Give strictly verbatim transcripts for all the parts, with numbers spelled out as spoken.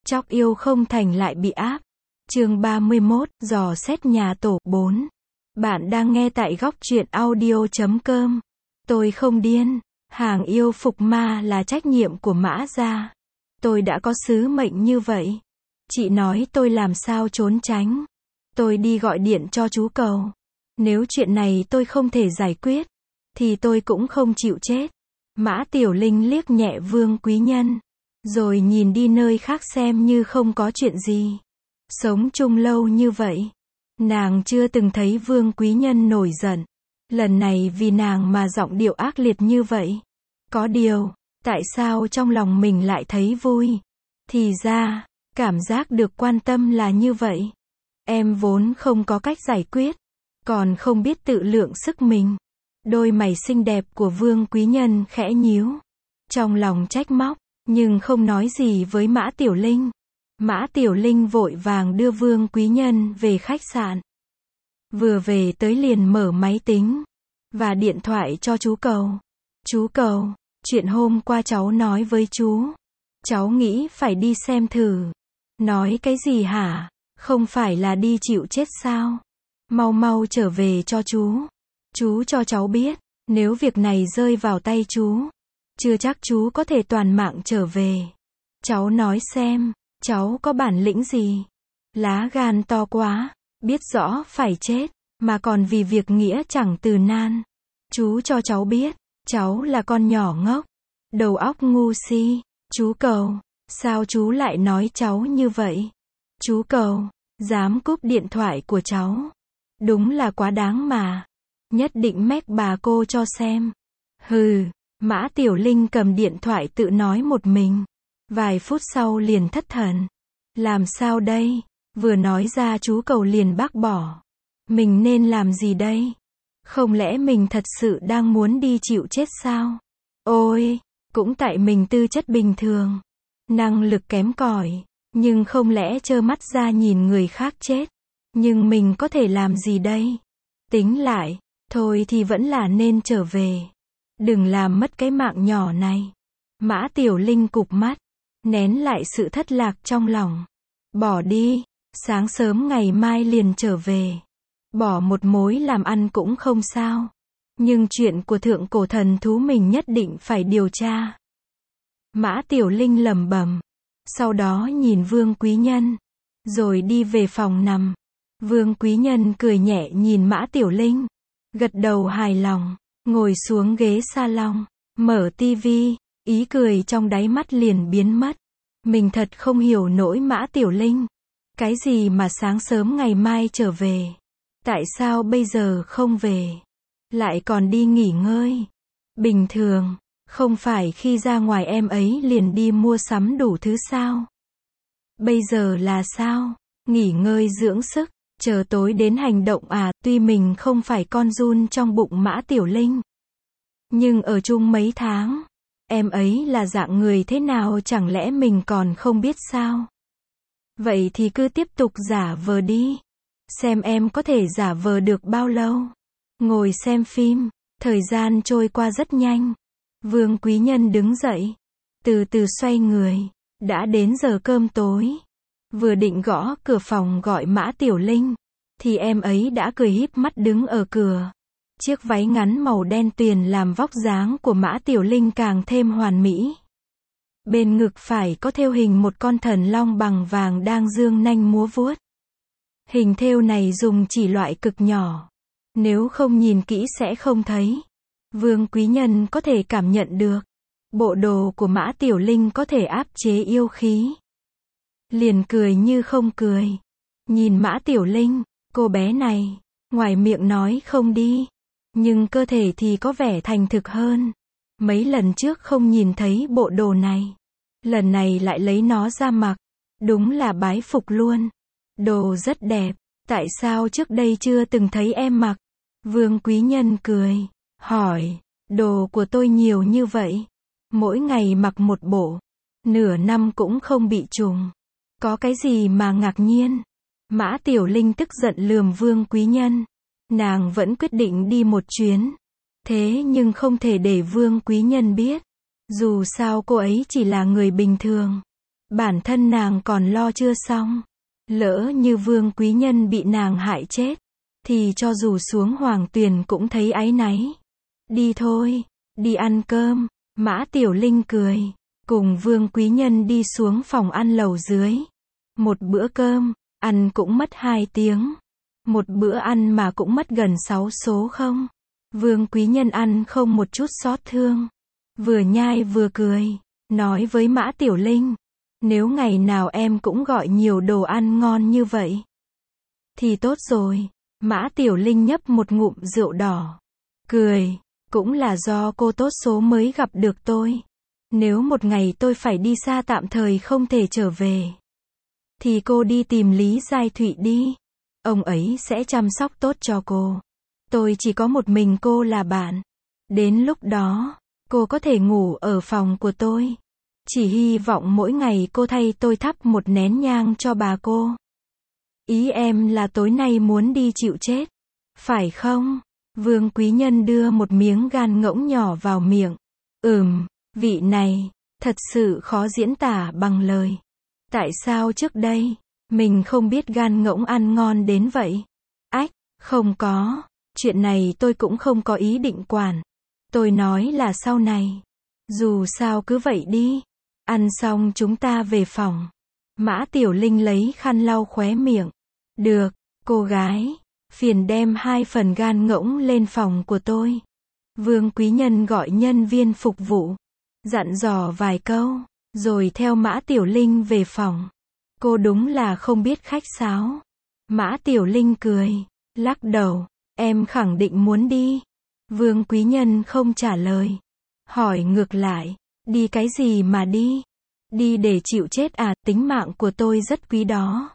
Chóc yêu không thành lại bị áp. Chương ba mươi mốt, dò xét nhà tổ. bốn. Bạn đang nghe tại góc truyện audio chấm com. Tôi không điên. Hàng yêu phục ma là trách nhiệm của Mã gia. Tôi đã có sứ mệnh như vậy. Chị nói tôi làm sao trốn tránh. Tôi đi gọi điện cho chú Cầu. Nếu chuyện này tôi không thể giải quyết, thì tôi cũng không chịu chết. Mã Tiểu Linh liếc nhẹ Vương Quý Nhân, rồi nhìn đi nơi khác xem như không có chuyện gì. Sống chung lâu như vậy, nàng chưa từng thấy Vương Quý Nhân nổi giận. Lần này vì nàng mà giọng điệu ác liệt như vậy. Có điều, tại sao trong lòng mình lại thấy vui? Thì ra, cảm giác được quan tâm là như vậy. Em vốn không có cách giải quyết, còn không biết tự lượng sức mình. Đôi mày xinh đẹp của Vương Quý Nhân khẽ nhíu, trong lòng trách móc, nhưng không nói gì với Mã Tiểu Linh. Mã Tiểu Linh vội vàng đưa Vương Quý Nhân về khách sạn. Vừa về tới liền mở máy tính và điện thoại cho chú Cầu. Chú Cầu, chuyện hôm qua cháu nói với chú, cháu nghĩ phải đi xem thử. Nói cái gì hả? Không phải là đi chịu chết sao? Mau mau trở về cho chú. Chú cho cháu biết, nếu việc này rơi vào tay chú, chưa chắc chú có thể toàn mạng trở về. Cháu nói xem, cháu có bản lĩnh gì? Lá gan to quá, biết rõ phải chết, mà còn vì việc nghĩa chẳng từ nan. Chú cho cháu biết, cháu là con nhỏ ngốc, đầu óc ngu si. Chú Cầu, sao chú lại nói cháu như vậy? Chú Cầu, dám cúp điện thoại của cháu. Đúng là quá đáng mà. Nhất định mách bà cô cho xem. Hừ, Mã Tiểu Linh cầm điện thoại tự nói một mình. Vài phút sau liền thất thần. Làm sao đây? Vừa nói ra chú Cầu liền bác bỏ. Mình nên làm gì đây? Không lẽ mình thật sự đang muốn đi chịu chết sao? Ôi, cũng tại mình tư chất bình thường, năng lực kém cỏi, nhưng không lẽ trơ mắt ra nhìn người khác chết. Nhưng mình có thể làm gì đây? Tính lại, thôi thì vẫn là nên trở về. Đừng làm mất cái mạng nhỏ này. Mã Tiểu Linh cụp mắt, nén lại sự thất lạc trong lòng. Bỏ đi, sáng sớm ngày mai liền trở về. Bỏ một mối làm ăn cũng không sao. Nhưng chuyện của thượng cổ thần thú mình nhất định phải điều tra. Mã Tiểu Linh lẩm bẩm. Sau đó nhìn Vương Quý Nhân, rồi đi về phòng nằm. Vương Quý Nhân cười nhẹ nhìn Mã Tiểu Linh, gật đầu hài lòng, ngồi xuống ghế salon, mở tivi, ý cười trong đáy mắt liền biến mất. Mình thật không hiểu nổi Mã Tiểu Linh. Cái gì mà sáng sớm ngày mai trở về? Tại sao bây giờ không về? Lại còn đi nghỉ ngơi? Bình thường, không phải khi ra ngoài em ấy liền đi mua sắm đủ thứ sao? Bây giờ là sao? Nghỉ ngơi dưỡng sức, chờ tối đến hành động à? Tuy mình không phải con giun trong bụng Mã Tiểu Linh, nhưng ở chung mấy tháng, em ấy là dạng người thế nào chẳng lẽ mình còn không biết sao? Vậy thì cứ tiếp tục giả vờ đi. Xem em có thể giả vờ được bao lâu. Ngồi xem phim, thời gian trôi qua rất nhanh. Vương Quý Nhân đứng dậy, từ từ xoay người. Đã đến giờ cơm tối. Vừa định gõ cửa phòng gọi Mã Tiểu Linh, thì em ấy đã cười híp mắt đứng ở cửa. Chiếc váy ngắn màu đen tuyền làm vóc dáng của Mã Tiểu Linh càng thêm hoàn mỹ. Bên ngực phải có thêu hình một con thần long bằng vàng đang dương nanh múa vuốt. Hình thêu này dùng chỉ loại cực nhỏ, nếu không nhìn kỹ sẽ không thấy. Vương Quý Nhân có thể cảm nhận được, bộ đồ của Mã Tiểu Linh có thể áp chế yêu khí. Liền cười như không cười. Nhìn Mã Tiểu Linh, cô bé này, ngoài miệng nói không đi, nhưng cơ thể thì có vẻ thành thực hơn. Mấy lần trước không nhìn thấy bộ đồ này, lần này lại lấy nó ra mặc. Đúng là bái phục luôn. Đồ rất đẹp, tại sao trước đây chưa từng thấy em mặc? Vương Quý Nhân cười, hỏi, đồ của tôi nhiều như vậy, mỗi ngày mặc một bộ, nửa năm cũng không bị trùng. Có cái gì mà ngạc nhiên? Mã Tiểu Linh tức giận lườm Vương Quý Nhân. Nàng vẫn quyết định đi một chuyến. Thế nhưng không thể để Vương Quý Nhân biết. Dù sao cô ấy chỉ là người bình thường. Bản thân nàng còn lo chưa xong. Lỡ như Vương Quý Nhân bị nàng hại chết, thì cho dù xuống hoàng tuyền cũng thấy áy náy. Đi thôi, đi ăn cơm. Mã Tiểu Linh cười, cùng Vương Quý Nhân đi xuống phòng ăn lầu dưới. Một bữa cơm, ăn cũng mất hai tiếng. Một bữa ăn mà cũng mất gần sáu số không. Vương Quý Nhân ăn không một chút xót thương. Vừa nhai vừa cười, nói với Mã Tiểu Linh, nếu ngày nào em cũng gọi nhiều đồ ăn ngon như vậy, thì tốt rồi. Mã Tiểu Linh nhấp một ngụm rượu đỏ, cười, cũng là do cô tốt số mới gặp được tôi. Nếu một ngày tôi phải đi xa tạm thời không thể trở về, thì cô đi tìm Lý Giai Thụy đi. Ông ấy sẽ chăm sóc tốt cho cô. Tôi chỉ có một mình cô là bạn. Đến lúc đó, cô có thể ngủ ở phòng của tôi. Chỉ hy vọng mỗi ngày cô thay tôi thắp một nén nhang cho bà cô. Ý em là tối nay muốn đi chịu chết, phải không? Vương Quý Nhân đưa một miếng gan ngỗng nhỏ vào miệng. Ừm, vị này, thật sự khó diễn tả bằng lời. Tại sao trước đây, mình không biết gan ngỗng ăn ngon đến vậy? Ách, không có, chuyện này tôi cũng không có ý định quản. Tôi nói là sau này. Dù sao cứ vậy đi. Ăn xong chúng ta về phòng. Mã Tiểu Linh lấy khăn lau khóe miệng. Được, cô gái, phiền đem hai phần gan ngỗng lên phòng của tôi. Vương Quý Nhân gọi nhân viên phục vụ, dặn dò vài câu, rồi theo Mã Tiểu Linh về phòng. Cô đúng là không biết khách sáo. Mã Tiểu Linh cười, lắc đầu, em khẳng định muốn đi. Vương Quý Nhân không trả lời. Hỏi ngược lại, đi cái gì mà đi? Đi để chịu chết à, tính mạng của tôi rất quý đó.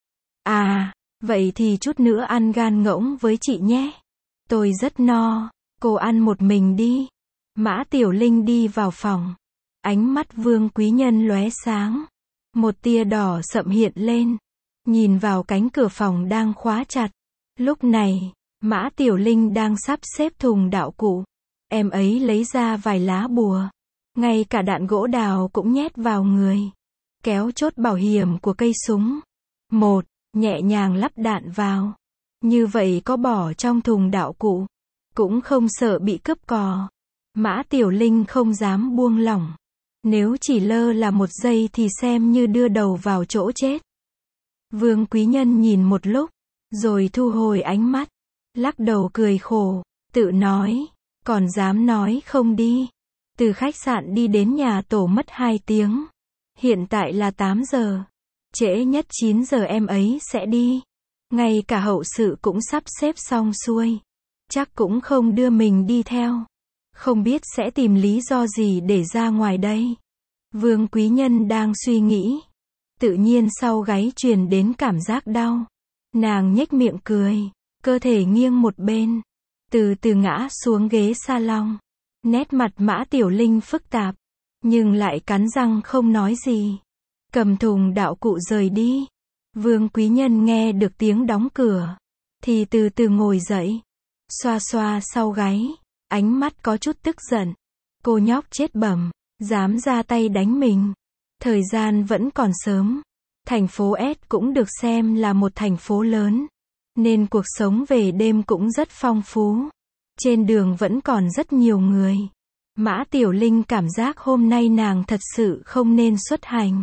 À, vậy thì chút nữa ăn gan ngỗng với chị nhé. Tôi rất no, cô ăn một mình đi. Mã Tiểu Linh đi vào phòng. Ánh mắt Vương Quý Nhân lóe sáng. Một tia đỏ sậm hiện lên. Nhìn vào cánh cửa phòng đang khóa chặt. Lúc này, Mã Tiểu Linh đang sắp xếp thùng đạo cụ. Em ấy lấy ra vài lá bùa. Ngay cả đạn gỗ đào cũng nhét vào người. Kéo chốt bảo hiểm của cây súng. Một, nhẹ nhàng lắp đạn vào. Như vậy có bỏ trong thùng đạo cụ, cũng không sợ bị cướp cò. Mã Tiểu Linh không dám buông lỏng. Nếu chỉ lơ là một giây thì xem như đưa đầu vào chỗ chết. Vương Quý Nhân nhìn một lúc, rồi thu hồi ánh mắt, lắc đầu cười khổ, tự nói, còn dám nói không đi. Từ khách sạn đi đến nhà tổ mất hai tiếng. Hiện tại là tám giờ. Trễ nhất chín giờ em ấy sẽ đi. Ngay cả hậu sự cũng sắp xếp xong xuôi. Chắc cũng không đưa mình đi theo. Không biết sẽ tìm lý do gì để ra ngoài đây. Vương Quý Nhân đang suy nghĩ. Tự nhiên sau gáy truyền đến cảm giác đau. Nàng nhếch miệng cười. Cơ thể nghiêng một bên. Từ từ ngã xuống ghế salon. Nét mặt Mã Tiểu Linh phức tạp. Nhưng lại cắn răng không nói gì. Cầm thùng đạo cụ rời đi. Vương Quý Nhân nghe được tiếng đóng cửa. Thì từ từ ngồi dậy. Xoa xoa sau gáy. Ánh mắt có chút tức giận. Cô nhóc chết bẩm. Dám ra tay đánh mình. Thời gian vẫn còn sớm. Thành phố S cũng được xem là một thành phố lớn. Nên cuộc sống về đêm cũng rất phong phú. Trên đường vẫn còn rất nhiều người. Mã Tiểu Linh cảm giác hôm nay nàng thật sự không nên xuất hành.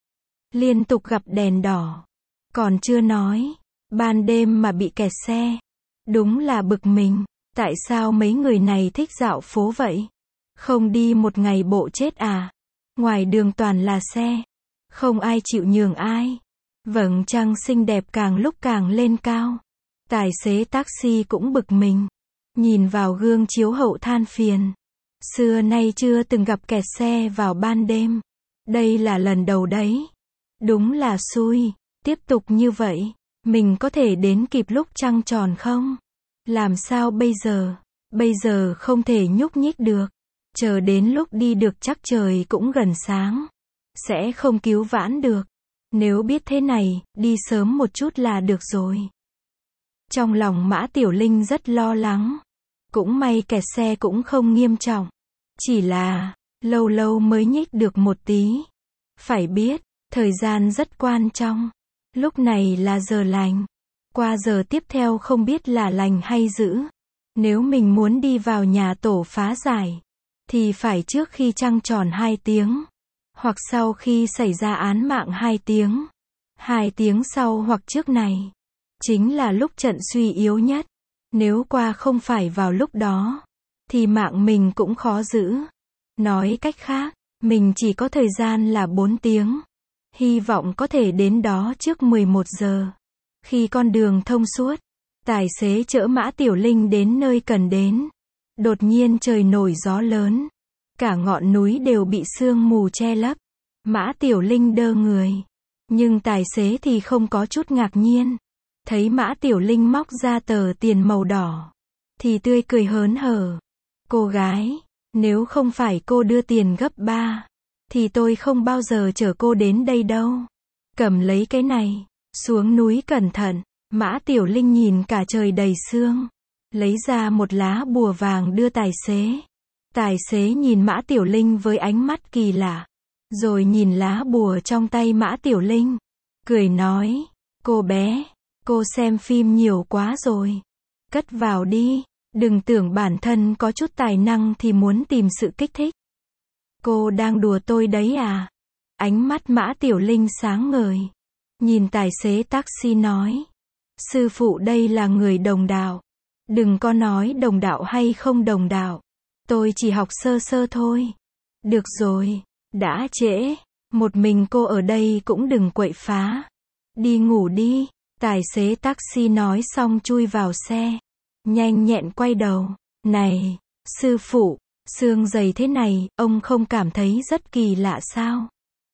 Liên tục gặp đèn đỏ. Còn chưa nói. Ban đêm mà bị kẹt xe. Đúng là bực mình. Tại sao mấy người này thích dạo phố vậy? Không đi một ngày bộ chết à? Ngoài đường toàn là xe. Không ai chịu nhường ai. Vầng trăng xinh đẹp càng lúc càng lên cao. Tài xế taxi cũng bực mình. Nhìn vào gương chiếu hậu than phiền. Xưa nay chưa từng gặp kẹt xe vào ban đêm. Đây là lần đầu đấy. Đúng là xui. Tiếp tục như vậy, mình có thể đến kịp lúc trăng tròn không? Làm sao bây giờ? Bây giờ không thể nhúc nhích được. Chờ đến lúc đi được chắc trời cũng gần sáng. Sẽ không cứu vãn được. Nếu biết thế này, đi sớm một chút là được rồi. Trong lòng Mã Tiểu Linh rất lo lắng. Cũng may kẹt xe cũng không nghiêm trọng. Chỉ là, lâu lâu mới nhích được một tí. Phải biết, Thời gian rất quan trọng. Lúc này là giờ lành. Qua giờ tiếp theo không biết là lành hay dữ. Nếu mình muốn đi vào nhà tổ phá giải, thì phải trước khi trăng tròn hai tiếng. Hoặc sau khi xảy ra án mạng hai tiếng. Hai tiếng sau hoặc trước này. Chính là lúc trận suy yếu nhất. Nếu qua không phải vào lúc đó, thì mạng mình cũng khó giữ. Nói cách khác, mình chỉ có thời gian là bốn tiếng. Hy vọng có thể đến đó trước mười một giờ. Khi con đường thông suốt, tài xế chở Mã Tiểu Linh đến nơi cần đến. Đột nhiên trời nổi gió lớn. Cả ngọn núi đều bị sương mù che lấp. Mã Tiểu Linh đơ người. Nhưng tài xế thì không có chút ngạc nhiên. Thấy Mã Tiểu Linh móc ra tờ tiền màu đỏ, thì tươi cười hớn hở. Cô gái, nếu không phải cô đưa tiền gấp ba, thì tôi không bao giờ chở cô đến đây đâu. Cầm lấy cái này, xuống núi cẩn thận. Mã Tiểu Linh nhìn cả trời đầy sương. Lấy ra một lá bùa vàng đưa tài xế. Tài xế nhìn Mã Tiểu Linh với ánh mắt kỳ lạ. Rồi nhìn lá bùa trong tay Mã Tiểu Linh. Cười nói, cô bé, cô xem phim nhiều quá rồi. Cất vào đi. Đừng tưởng bản thân có chút tài năng thì muốn tìm sự kích thích. Cô đang đùa tôi đấy à? Ánh mắt Mã Tiểu Linh sáng ngời. Nhìn tài xế taxi nói. Sư phụ đây là người đồng đạo. Đừng có nói đồng đạo hay không đồng đạo. Tôi chỉ học sơ sơ thôi. Được rồi, đã trễ. Một mình cô ở đây cũng đừng quậy phá. Đi ngủ đi. Tài xế taxi nói xong chui vào xe. Nhanh nhẹn quay đầu. Này, sư phụ, xương dày thế này, ông không cảm thấy rất kỳ lạ sao?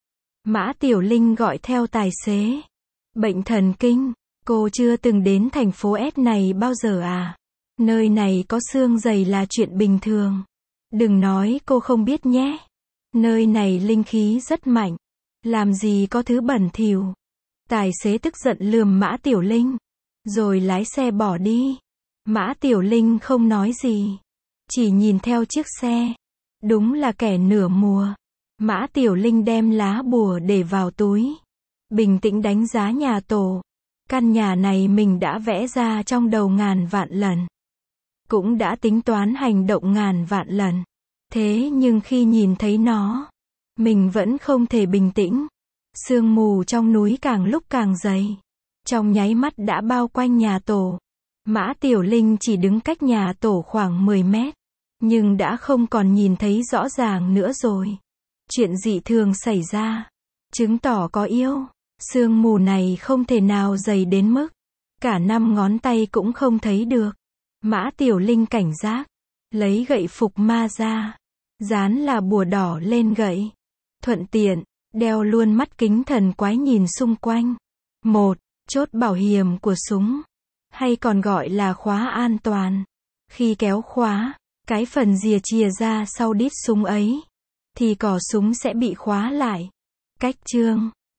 Mã Tiểu Linh gọi theo tài xế. Bệnh thần kinh, cô chưa từng đến thành phố S này bao giờ à? Nơi này có xương dày là chuyện bình thường. Đừng nói cô không biết nhé. Nơi này linh khí rất mạnh. Làm gì có thứ bẩn thỉu. Tài xế tức giận lườm Mã Tiểu Linh. Rồi lái xe bỏ đi. Mã Tiểu Linh không nói gì. Chỉ nhìn theo chiếc xe. Đúng là kẻ nửa mùa. Mã Tiểu Linh đem lá bùa để vào túi. Bình tĩnh đánh giá nhà tổ. Căn nhà này mình đã vẽ ra trong đầu ngàn vạn lần. Cũng đã tính toán hành động ngàn vạn lần. Thế nhưng khi nhìn thấy nó, mình vẫn không thể bình tĩnh. Sương mù trong núi càng lúc càng dày. Trong nháy mắt đã bao quanh nhà tổ. Mã Tiểu Linh chỉ đứng cách nhà tổ khoảng mười mét. Nhưng đã không còn nhìn thấy rõ ràng nữa rồi. Chuyện dị thường xảy ra. Chứng tỏ có yêu. Sương mù này không thể nào dày đến mức cả năm ngón tay cũng không thấy được. Mã Tiểu Linh cảnh giác. Lấy gậy phục ma ra. Dán là bùa đỏ lên gậy. Thuận tiện, đeo luôn mắt kính thần quái nhìn xung quanh. Một, chốt bảo hiểm của súng. Hay còn gọi là khóa an toàn. Khi kéo khóa, cái phần rìa chìa ra sau đít súng ấy, thì cò súng sẽ bị khóa lại. Cách chương